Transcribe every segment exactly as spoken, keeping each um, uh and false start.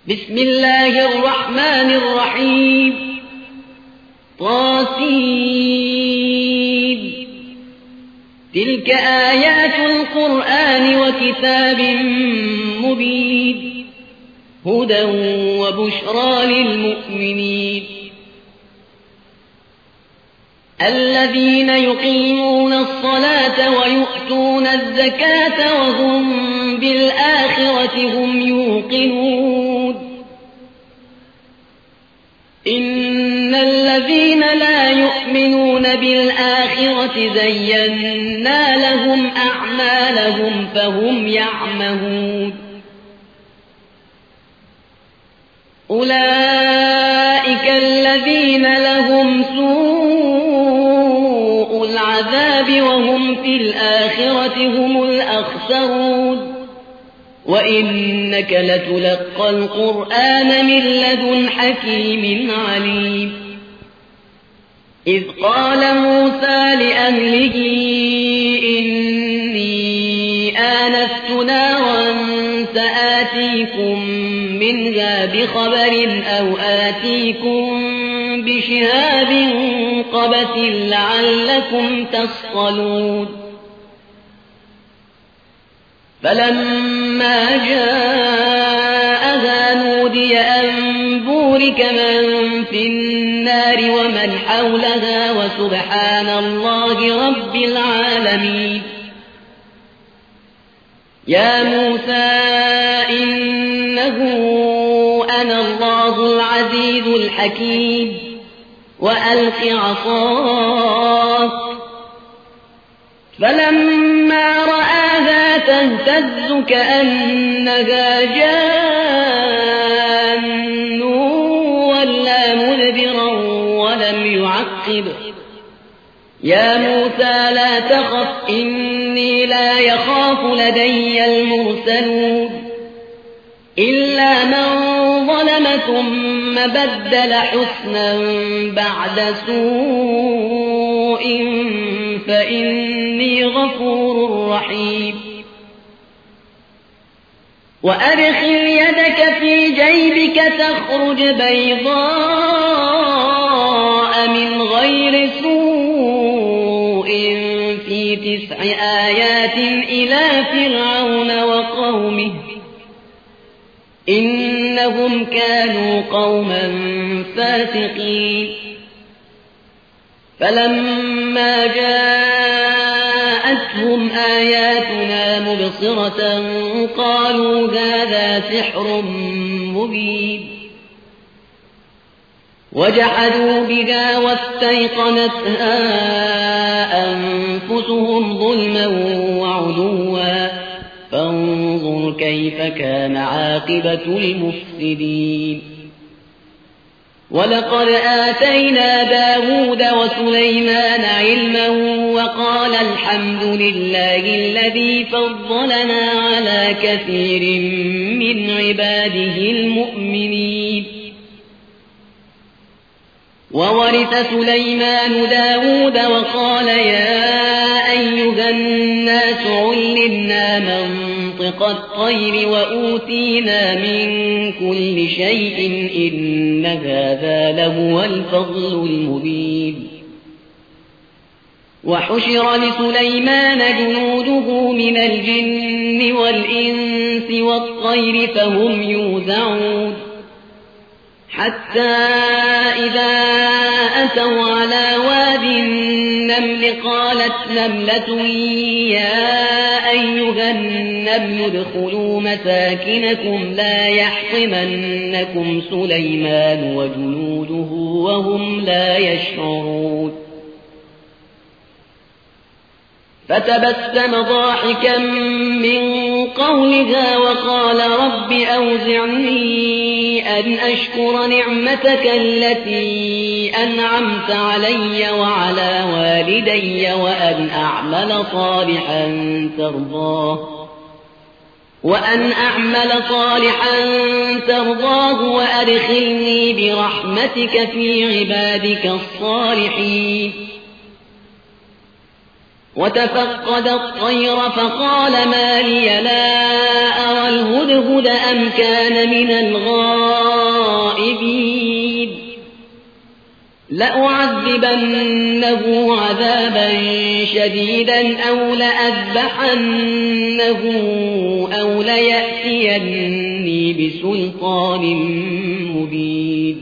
بسم الله الرحمن الرحيم طاسين تلك آيات القرآن وكتاب مبين هدى وبشرى للمؤمنين الذين يقيمون الصلاة ويؤتون الزكاة وهم بالآخرة هم يوقنون إن الذين لا يؤمنون بالآخرة زينا لهم أعمالهم فهم يعمهون أولئك الذين لهم سوء العذاب وهم في الآخرة هم الأخسرون وإنك لتلقى القرآن من لدن حكيم عليم إذ قال موسى لأهله إني آنست نارا سآتيكم منها بخبر أو آتيكم بشهاب قبس لعلكم تصطلون فلما جاءها نودي أن بورك من في النار ومن حولها وسبحان الله رب العالمين يا موسى إنه أنا الله العزيز الحكيم وألق عصاك فلما رآها تهتز كأنها جان ولا مدبرا ولم يعقب يا موسى لا تخف إني لا يخاف لدي المرسلون إلا من ظلم ثم بدل حسنا بعد سوء فإني غفور رحيم وأدخل يدك في جيبك تخرج بيضاء من غير سوء في تسع آيات إلى فرعون وقومه إنهم كانوا قوما فاسقين فلما جاءتهم آياتنا مبصرة قالوا هذا سحر مبين وجحدوا بها واستيقنتها أنفسهم ظلما وعلوا فانظر كيف كان عاقبة المفسدين ولقد آتينا داود وسليمان علما وقال الحمد لله الذي فضلنا على كثير من عباده المؤمنين وورث سليمان داود وقال يا أيها الناس علمنا منطق الطير وأوتينا من كل شيء إن هذا لهو الفضل المبين وحشر لسليمان جنوده من الجن والإنس والطير فهم يوزعون حتى إذا أتوا على واد النمل قالت نملة يا أيها النمل ادخلوا مساكنكم لا يحطمنكم سليمان وجنوده وهم لا يشعرون فتبسم ضاحكا من قولها وقال رب أوزعني أن أشكر نعمتك التي أنعمت علي وعلى والدي وأن أعمل صالحا ترضاه وأن أعمل صالحا ترضاه وأدخلني برحمتك في عبادك الصالحين وتفقد الطير فقال ما لي لا أرى الهدهد أم كان من الغائبين لأعذبنه عذابا شديدا أو لأذبحنه أو ليأتيني بسلطان مبين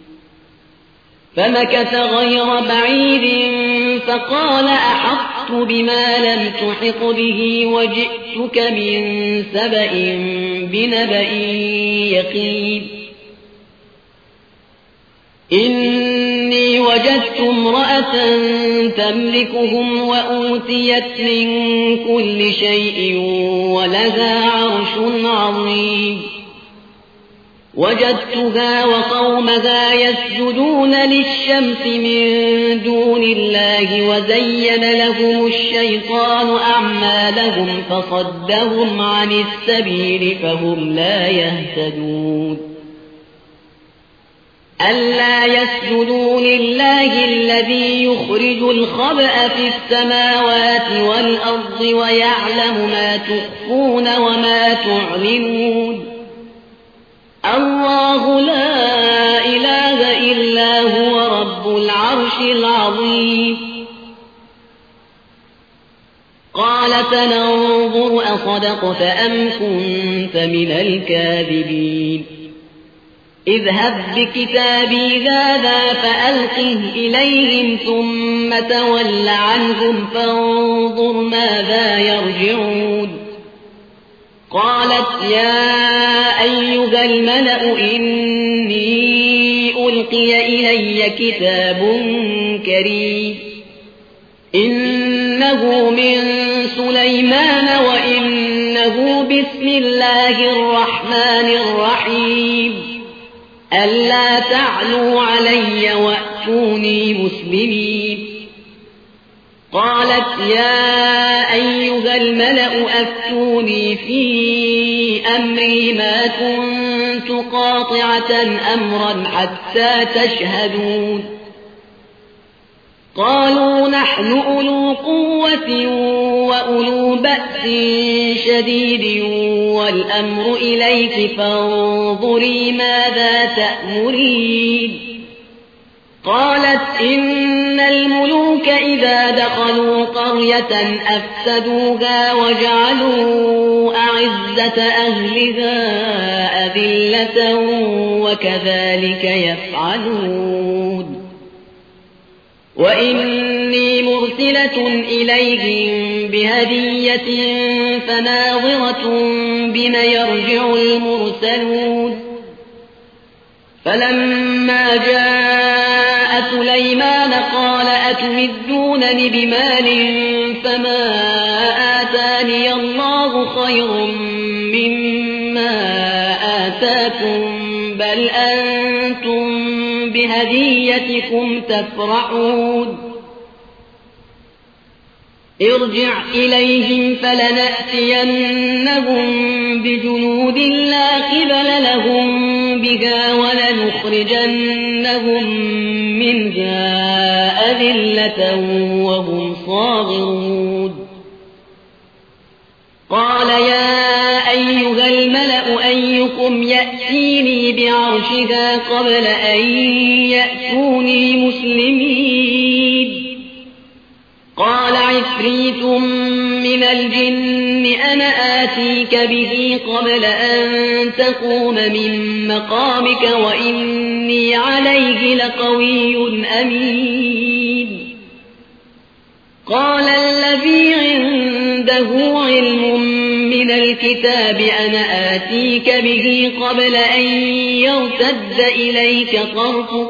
فمكث غير بعيد فقال أحطت بما لم تحط به وجئتك من سبأ بنبأ يقين إني وجدت امرأة تملكهم وأوتيت من كل شيء ولها عرش عظيم وجدتها وقومها يسجدون للشمس من دون الله وزين لهم الشيطان أعمالهم فصدهم عن السبيل فهم لا يهتدون ألا يسجدوا لله الذي يخرج الخبأ في السماوات والأرض ويعلم ما تخفون وما تعلنون الله لا إله إلا هو رب العرش العظيم قال سننظر أصدقت أم كنت من الكاذبين اذهب بكتابي هذا فألقه إليهم ثم تول عنهم فانظر ماذا يرجعون قالت يا أيها الملأ إني ألقي إلي كتاب كريم إنه من سليمان وإنه بسم الله الرحمن الرحيم ألا تعلوا علي وأتوني مسلمين قالت يا أيها الملأ أفتوني في أمري ما كنت قاطعة أمرا حتى تشهدون قالوا نحن أولو قوة وأولو بأس شديد والأمر إليك فانظري ماذا تأمرين قالت إن الملوك إذا دخلوا قرية أفسدوها وجعلوا أعزة أهلها أذلة وكذلك يفعلون وإني مرسلة إليهم بهدية فناظرة بما يرجع المرسلون فلما جاء سليمان قال أتمدونني بمال فما آتاني الله خير مما آتاكم بل أنتم بهديتكم تفرحون ارجع إليهم فلنأتينهم بجنود لا قبل لهم بها ولنخرجنهم منها أذلة وهم صاغرون قال يا أيها الملأ أيكم يأتيني بعرشها قبل أن يأتوني مسلمين قال عفريت من الجن أنا آتيك به قبل أن تقوم من مقامك وإني عليه لقوي أمين قال الذي عنده علم من الكتاب أنا آتيك به قبل أن يرتد إليك طرفك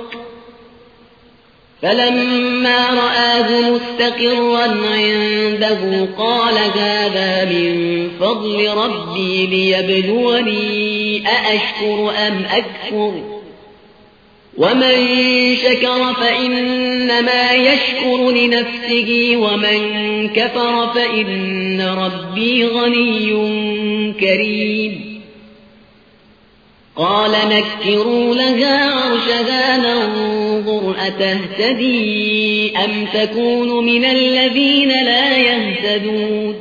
فلما رآه مستقرا عنده قال هذا من فضل ربي ليبلوني أأشكر أم أكفر ومن شكر فإنما يشكر لنفسه ومن كفر فإن ربي غني كريم قال نكروا لها عرشها ننظر أتهتدي أم تكون من الذين لا يهتدون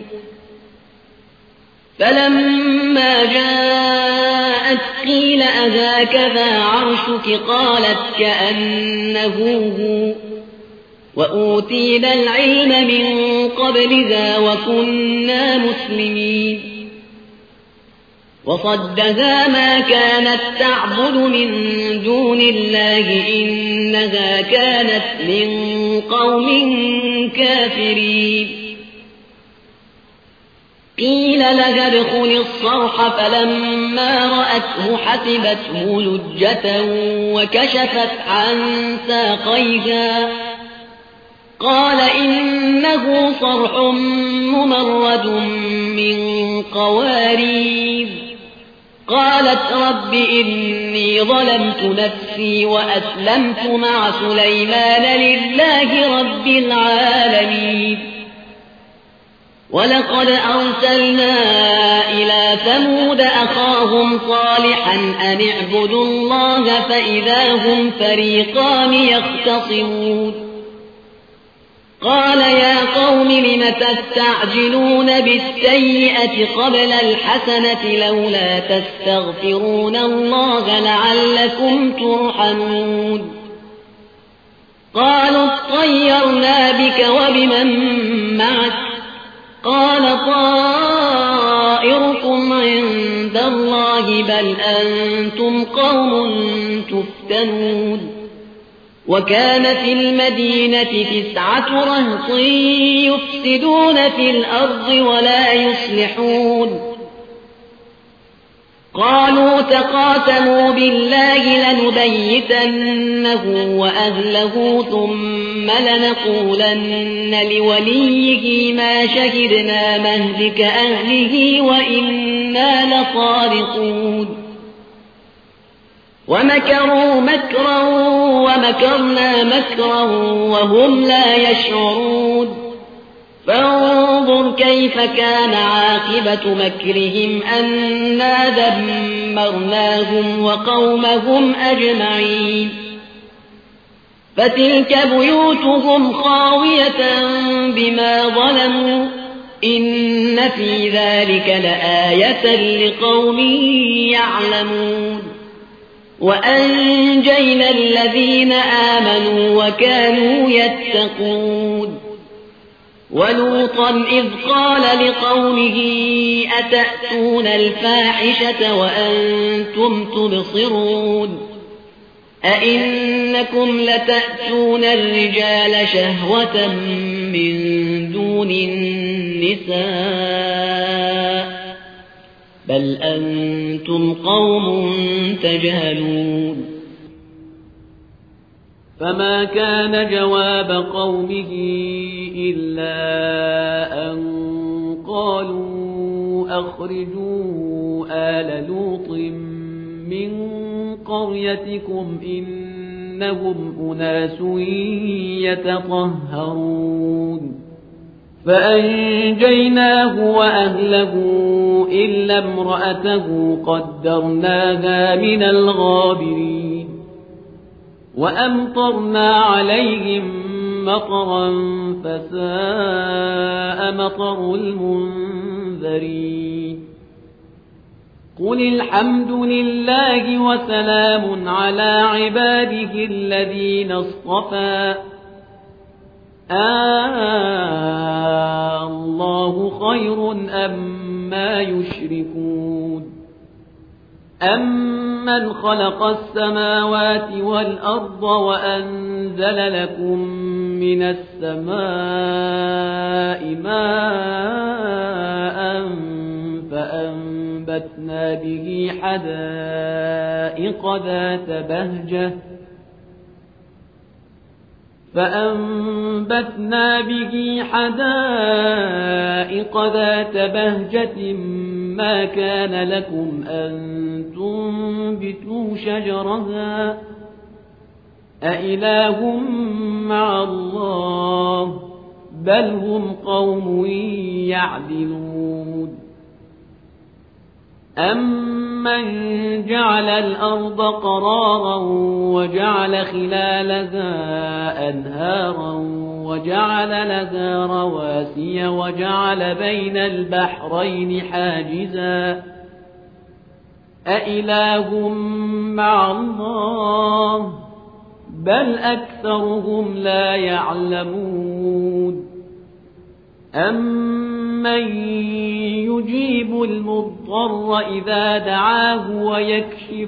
فلما جاءت قيل أهكذا عرشك قالت كأنه هو وأوتينا العلم من قبل ذا وكنا مسلمين وصدها ما كانت تعبد من دون الله إنها كانت من قوم كافرين قيل لها ادخل الصرح فلما رأته حسبته لجة وكشفت عن ساقيها قال إنه صرح ممرد من قوارير قالت رب إني ظلمت نفسي وأسلمت مع سليمان لله رب العالمين ولقد أرسلنا إلى ثمود أخاهم صالحا أن اعبدوا الله فإذا هم فريقان يختصمون قال يا قوم لم تستعجلون بالسيئة قبل الحسنة لولا تستغفرون الله لعلكم ترحمون قالوا اطيرنا بك وبمن معك قال طائركم عند الله بل أنتم قوم تفتنون وكان في المدينة تسعة رهط يفسدون في الأرض ولا يصلحون قالوا تقاسموا بالله لنبيتنه وأهله ثم لنقولن لوليه ما شهدنا مهلك أهله وإنا لصادقون ومكروا مكرا ومكرنا مكرا وهم لا يشعرون فانظر كيف كان عاقبة مكرهم أنا دمرناهم وقومهم أجمعين فتلك بيوتهم خاوية بما ظلموا إن في ذلك لآية لقوم يعلمون وأنجينا الذين آمنوا وكانوا يتقون ولوطا إذ قال لقومه أتأتون الفاحشة وأنتم تبصرون أئنكم لتأتون الرجال شهوة من دون النساء بل أنتم قوم تجهلون فما كان جواب قومه إلا أن قالوا أخرجوا آل لوط من قريتكم إنهم أناس يتطهرون فأنجيناه وأهله إلا امرأته قدرناها من الغابرين وأمطرنا عليهم مطرا فساء مطر المنذرين قل الحمد لله وسلام على عباده الذين اصطفى آه الله خير أما يشركون أمن خلق السماوات والأرض وأنزل لكم من السماء ماء فأنبتنا به حدائق ذات بهجة فأنبتنا به حدائق ذات بهجة ما كان لكم أن تنبتوا شجرها أإله مع الله بل هم قوم يعدلون أم أَمَّنْ جَعَلَ الْأَرْضَ قَرَارًا وَجَعَلَ خِلَالَهَا أَنْهَارًا وَجَعَلَ لَهَا رَوَاسِيَ وَجَعَلَ بَيْنَ الْبَحْرَيْنِ حَاجِزًا أَإِلَٰهٌ مَّعَ اللَّهِ بَلْ أَكْثَرُهُمْ لَا يَعْلَمُونَ أَمَّن يُجِيبُ الْمُضْطَرَّ إِذَا دَعَاهُ وَيَكْشِفُ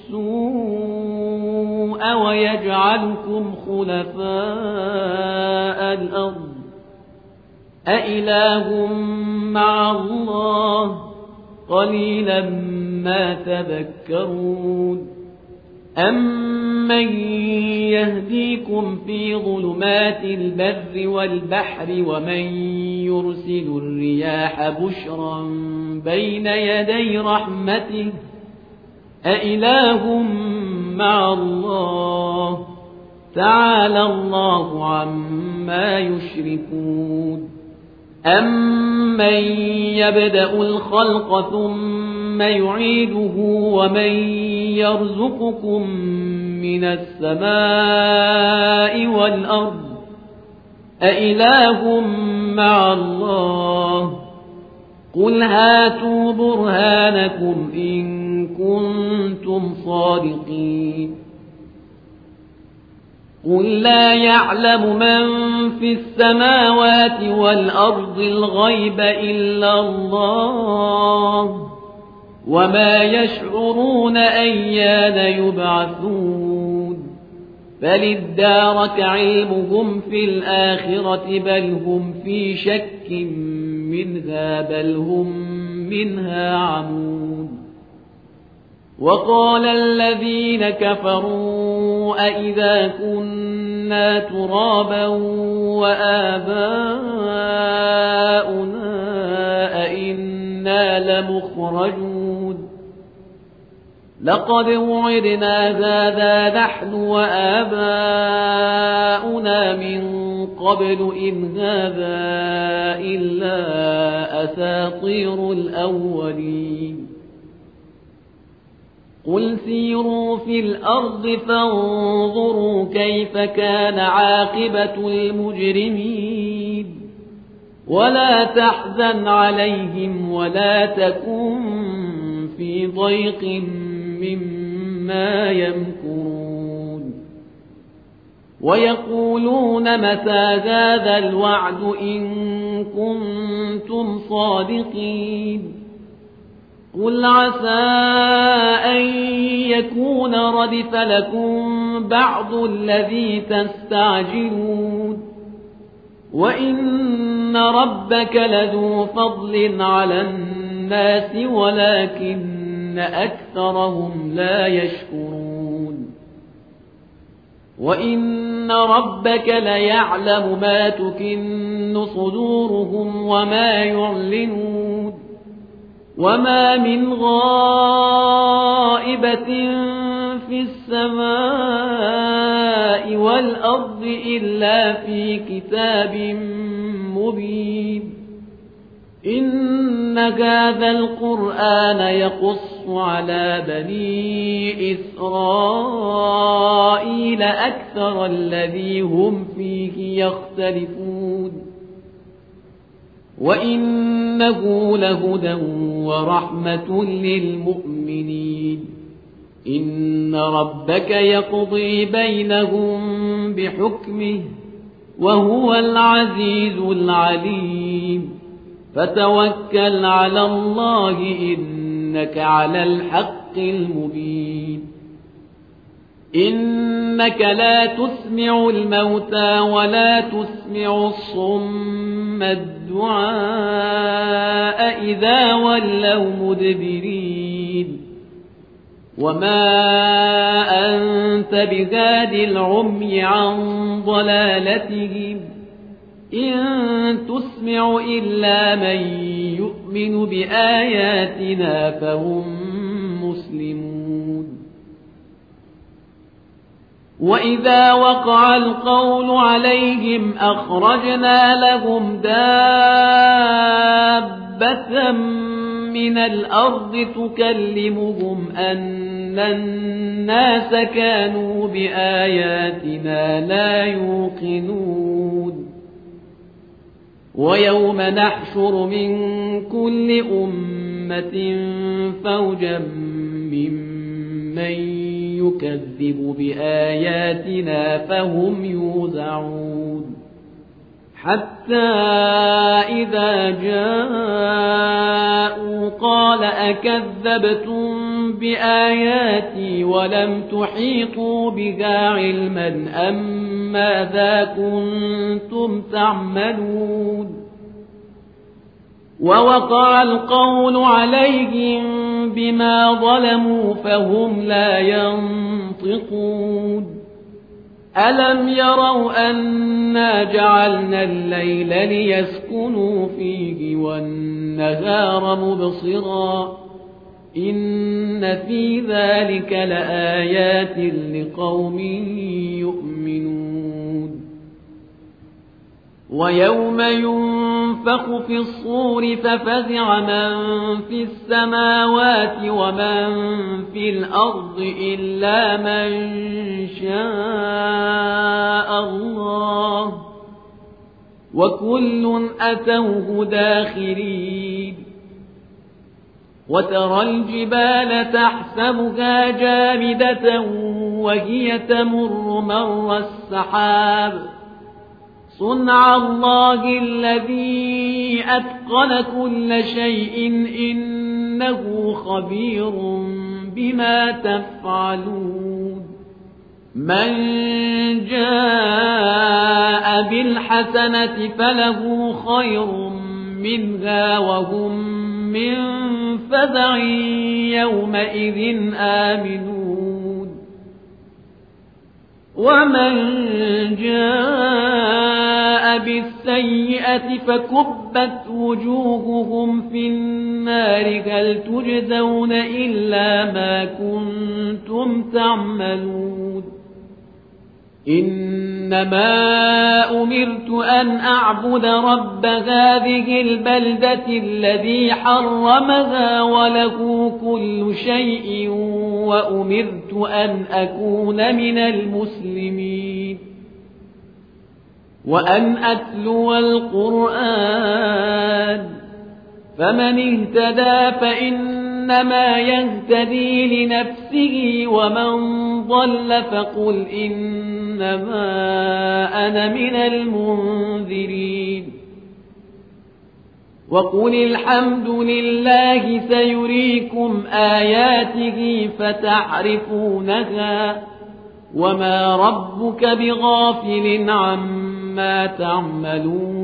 السُّوءَ وَيَجْعَلُكُمْ خُلَفَاءَ الْأَرْضِ أَإِلَٰهٌ مَّعَ اللَّهِ قَلِيلًا مَا تَذَكَّرُونَ أَمَّن يَهْدِيكُمْ فِي ظُلُمَاتِ الْبَرِّ وَالْبَحْرِ وَمَن يُرْسِلُ الرِّيَاحَ بُشْرًا بَيْنَ يَدَيْ رَحْمَتِهِ أَإِلَٰهٌ مَّعَ اللَّهِ تَعَالَى اللَّهُ عَمَّا يُشْرِكُونَ أَمَّن يَبْدَأُ الْخَلْقَ ثُمَّ يُعِيدُهُ وَمَن يَرْزُقُكُم مِّنَ السَّمَاءِ وَالْأَرْضِ أَإِلَٰهٌ مَّعَ اللَّهِ قُلْ هَاتُوا بُرْهَانَكُمْ إِن كُنتُمْ صَادِقِينَ قُل لَّا يَعْلَمُ مَن فِي السَّمَاوَاتِ وَالْأَرْضِ الْغَيْبَ إِلَّا اللَّهُ وَمَا يَشْعُرُونَ أَيَّانَ يُبْعَثُونَ بَلِ ادَّارَكَ عِلْمُهُمْ فِي الْآخِرَةِ بَلْ هُمْ فِي شَكٍّ مِّنْهَا بَلْ هُمْ مِنْهَا عَمُونَ وَقَالَ الَّذِينَ كَفَرُوا أَإِذَا كُنَّا تُرَابًا وَآبَاؤُنَا أَإِنَّا لَمُخْرَجُونَ لَقَدْ وُعِدْنَا هَٰذَا نَحْنُ وَآبَاؤُنَا مِن قَبْلُ إِنْ هَٰذَا إِلَّا أَسَاطِيرُ الْأَوَّلِينَ قُلْ سِيرُوا فِي الْأَرْضِ فَانظُرُوا كَيْفَ كَانَ عَاقِبَةُ الْمُجْرِمِينَ وَلَا تَحْزَنْ عَلَيْهِمْ وَلَا تَكُن فِي ضَيْقٍ مِّمَّا يَمْكُرُونَ وَيَقُولُونَ مَتَىٰ هَٰذَا الْوَعْدُ إِن كُنتُمْ صَادِقِينَ قُلْ عَسَىٰ أَن يَكُونَ رَدِفَ لَكُم بَعْضُ الَّذِي تَسْتَعْجِلُونَ وَإِنَّ رَبَّكَ لَذُو فَضْلٍ عَلَى النَّاسِ وَلَٰكِنَّ أَكْثَرَهُمْ لَا يَشْكُرُونَ وَإِنَّ رَبَّكَ لَيَعْلَمُ مَا تُكِنُّ صُدُورُهُمْ وَمَا يُعْلِنُونَ وَمَا مِنْ غَائِبَةٍ فِي السَّمَاءِ وَالْأَرْضِ إِلَّا فِي كِتَابٍ مُّبِينٍ إِنَّ هَٰذَا الْقُرْآنَ يَقُصُّ عَلَىٰ بَنِي إِسْرَائِيلَ أَكْثَرَ الَّذِي هُمْ فِيهِ يَخْتَلِفُونَ وَإِنَّهُ لَهُدًى وَرَحْمَةٌ لِّلْمُؤْمِنِينَ إِنَّ رَبَّكَ يَقْضِي بَيْنَهُم بِحُكْمِهِ وَهُوَ الْعَزِيزُ الْعَلِيمُ فَتَوَكَّلْ عَلَى اللَّهِ إِنَّكَ عَلَى الْحَقِّ الْمُبِينِ إِنَّكَ لَا تُسْمِعُ الْمَوْتَىٰ وَلَا تُسْمِعُ الصُّمَّ الدُّعَاءَ إِذَا وَلَّوْا مُدْبِرِينَ وَمَا أَنتَ بِهَادِ الْعُمْيِ عَن ضَلَالَتِهِمْ إِن تُسْمِعُ إِلَّا مَن يُؤْمِنُ بِآيَاتِنَا فَهُم مُّسْلِمُونَ وَإِذَا وَقَعَ الْقَوْلُ عَلَيْهِمْ أَخْرَجْنَا لَهُمْ دَابَّةً من الأرض تكلمهم أن الناس كانوا بآياتنا لا يوقنون ويوم نحشر من كل أمة فوجا ممن يكذب بآياتنا فهم يوزعون حتى إذا جاءوا قال أكذبتم بآياتي ولم تحيطوا بها علما أم ماذا كنتم تعملون ووقع القول عليهم بما ظلموا فهم لا ينطقون ألم يروا أنا جعلنا الليل ليسكنوا فيه والنهار مبصرا إن في ذلك لآيات لقوم يؤمنون ويوم ينفخ في الصور ففزع من في السماوات ومن في الأرض إلا من شاء الله وكل أتوه داخرين وترى الجبال تحسبها جامدة وهي تمر مر السحاب صنع الله الذي أتقن كل شيء إنه خبير بما تفعلون من جاء بالحسنة فله خير منها وهم من فزع يومئذ آمنون ومن جاء بالسيئة فكبت وجوههم في النار هل تجزون إلا ما كنتم تعملون إنما أمرت أن أعبد رب هذه البلدة الذي حرمها وله كل شيء وأمرت أن أكون من المسلمين وأن أتلو القرآن فمن اهتدى فإنما يهتدي لنفسه ومن ضل فقل إنما أنا من المنذرين وقل الحمد لله سيريكم آياته فتعرفونها وما ربك بغافل عما تعملون